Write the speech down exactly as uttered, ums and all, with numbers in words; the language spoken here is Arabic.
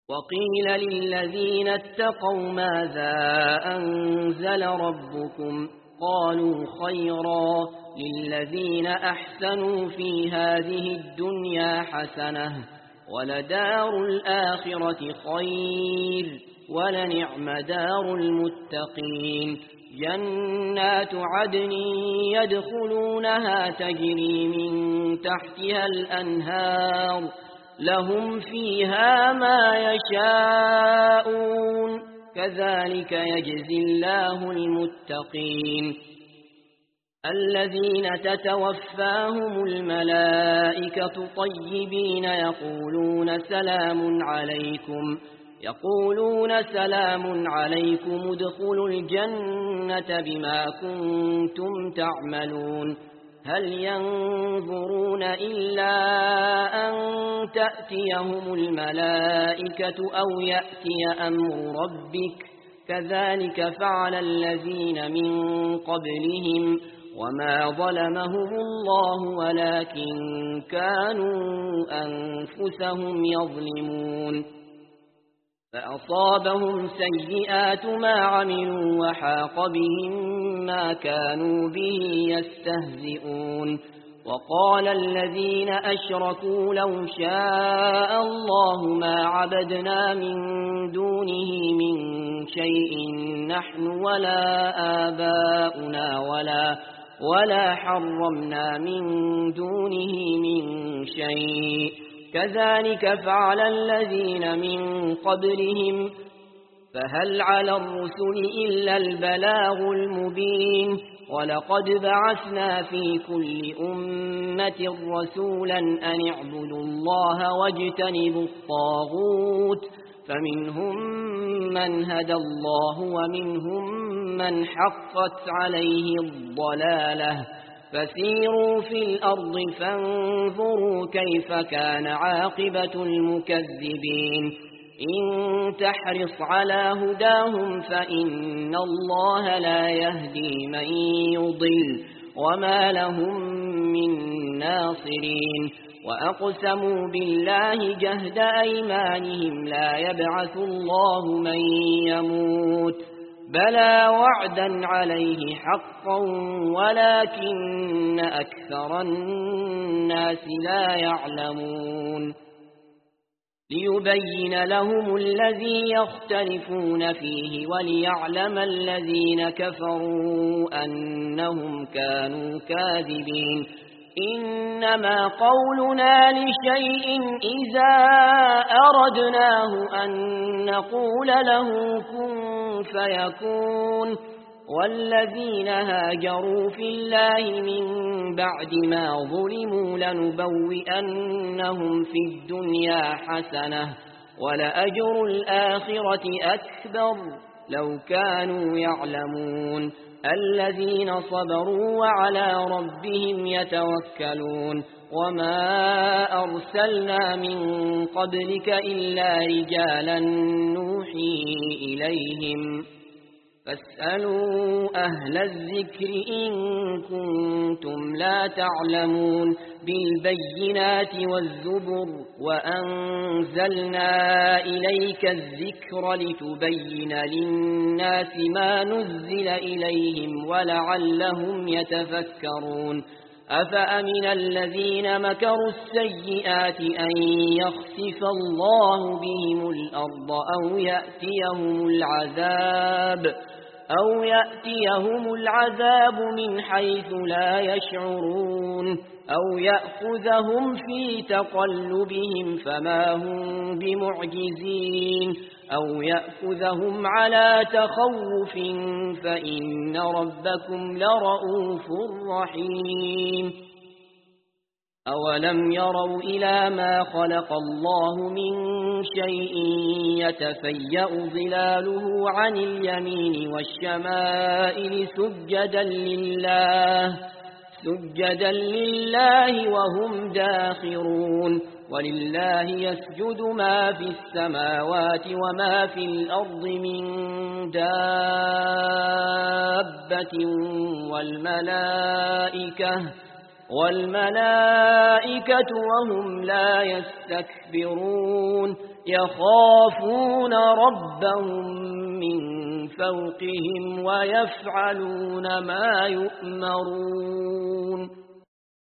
وقيل للذين اتقوا ماذا أنزل ربكم قالوا خيرا للذين أحسنوا في هذه الدنيا حسنة ولدار الآخرة خير ولنعم دار المتقين جنات عدن يدخلونها تجري من تحتها الأنهار لهم فيها ما يشاءون كذلك يجزي الله المتقين الذين تتوفاهم الملائكة طيبين يقولون سلام عليكم يقولون سلام عليكم ادخلوا الجنة بما كنتم تعملون هل ينظرون إلا أن تأتيهم الملائكة أو يأتي أمر ربك كذلك فعل الذين من قبلهم وما ظلمهم الله ولكن كانوا أنفسهم يظلمون فأصابهم سيئات ما عملوا وحاق بهم ما كانوا به يستهزئون وقال الذين أشركوا لو شاء الله ما عبدنا من دونه من شيء نحن ولا آباؤنا ولا ولا حرمنا من دونه من شيء كذلك فعل الذين من قبلهم فهل على الرسل إلا البلاغ المبين ولقد بعثنا في كل أمة رسولا أن اعبدوا الله واجتنبوا الطاغوت فمنهم من هدى الله ومنهم من حقت عليه الضلالة فسيروا في الأرض فانظروا كيف كان عاقبة المكذبين إن تحرص على هداهم فإن الله لا يهدي من يضل وما لهم من ناصرين وأقسموا بالله جهد أيمانهم لا يبعث الله من يموت بلى وعدا عليه حقا ولكن أكثر الناس لا يعلمون ليبين لهم الذي يختلفون فيه وليعلم الذين كفروا أنهم كانوا كاذبين إنما قولنا لشيء إذا أردناه أن نقول له كن فيكون والذين هاجروا في الله من بعد ما ظلموا لنبوئنهم في الدنيا حسنة ولأجر الآخرة أكبر لو كانوا يعلمون الذين صبروا وعلى ربهم يتوكلون وما أرسلنا من قبلك إلا رجالا نوحي إليهم فاسألوا أهل الذكر إن كنتم لا تعلمون بالبينات والزبر وأنزلنا إليك الذكر لتبين للناس ما نزل إليهم ولعلهم يتفكرون أفأمن الذين مكروا السيئات أن يخسف الله بهم الأرض أو يأتيهم العذاب أو يأتيهم العذاب من حيث لا يشعرون أو يأخذهم في تقلبهم فما هم بمعجزين أو يأخذهم على تخوف فإن ربكم لرؤوف رحيم أولم يروا إلى ما خلق الله من شيء يتفيأ ظلاله عن اليمين والشمائل سجدا لله سجدا لله وهم داخرون ولله يسجد ما في السماوات وما في الأرض من دابة والملائكة والملائكة وهم لا يستكبرون يخافون ربهم من فوقهم ويفعلون ما يؤمرون